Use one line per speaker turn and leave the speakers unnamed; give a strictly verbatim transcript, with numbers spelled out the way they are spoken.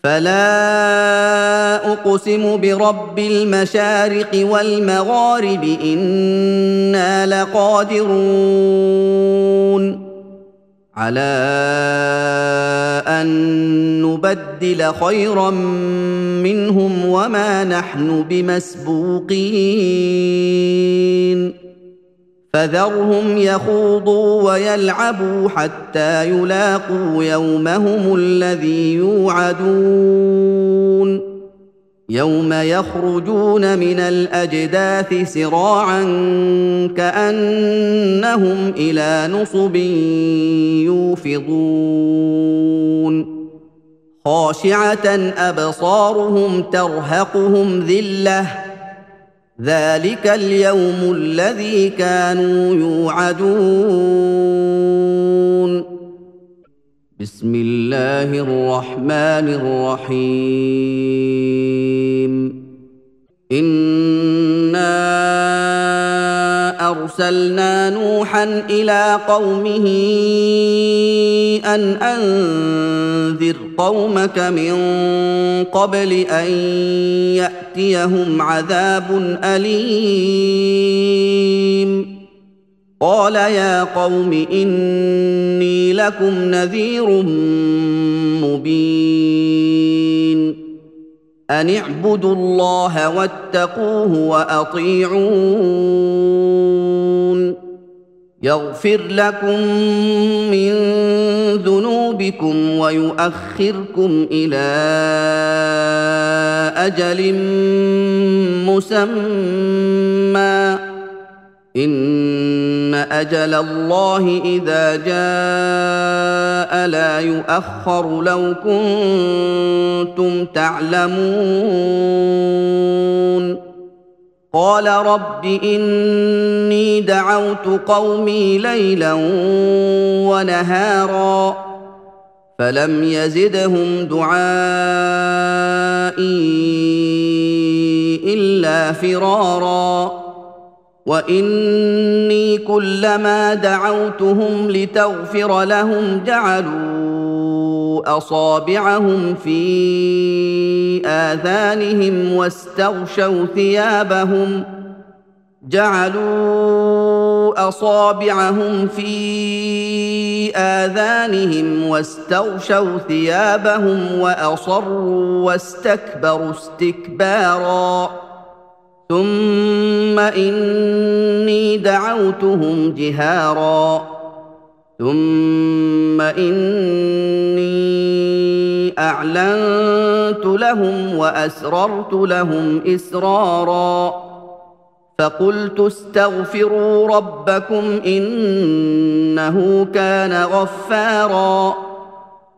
فلا أقسم برب المشارق والمغارب إنا لقادرون على أن نبدل خيرا منهم وما نحن بمسبوقين فذرهم يخوضوا ويلعبوا حتى يلاقوا يومهم الذي يوعدون يوم يخرجون من الأجداث سراعا كأنهم إلى نصب يوفضون خاشعة أبصارهم ترهقهم ذلة ذلك اليوم الذي كانوا يوعدون بسم الله الرحمن الرحيم إنا أرسلنا نوحا إلى قومه أن أنذر قومك من قبل أن يأتيهم عذاب أليم قال يا قوم إني لكم نذير مبين أن اعبدوا الله واتقوه وأطيعون يغفر لكم من ذنوبكم ويؤخركم إلى أجل مسمى إن أجل الله إذا جاء لا يؤخر لو كنتم تعلمون قال رب إني دعوت قومي ليلا ونهارا فلم يزدهم دعائي إلا فرارا وإني كلما دعوتهم لتغفر لهم جعلوا أصابعهم في آذانهم واستغشوا ثيابهم جعلوا أصابعهم في آذانهم واستغشوا ثيابهم وأصروا واستكبروا استكبارا ثم إني دعوتهم جهارا ثم إني أعلنت لهم وأسررت لهم إسرارا فقلت استغفروا ربكم إنه كان غفارا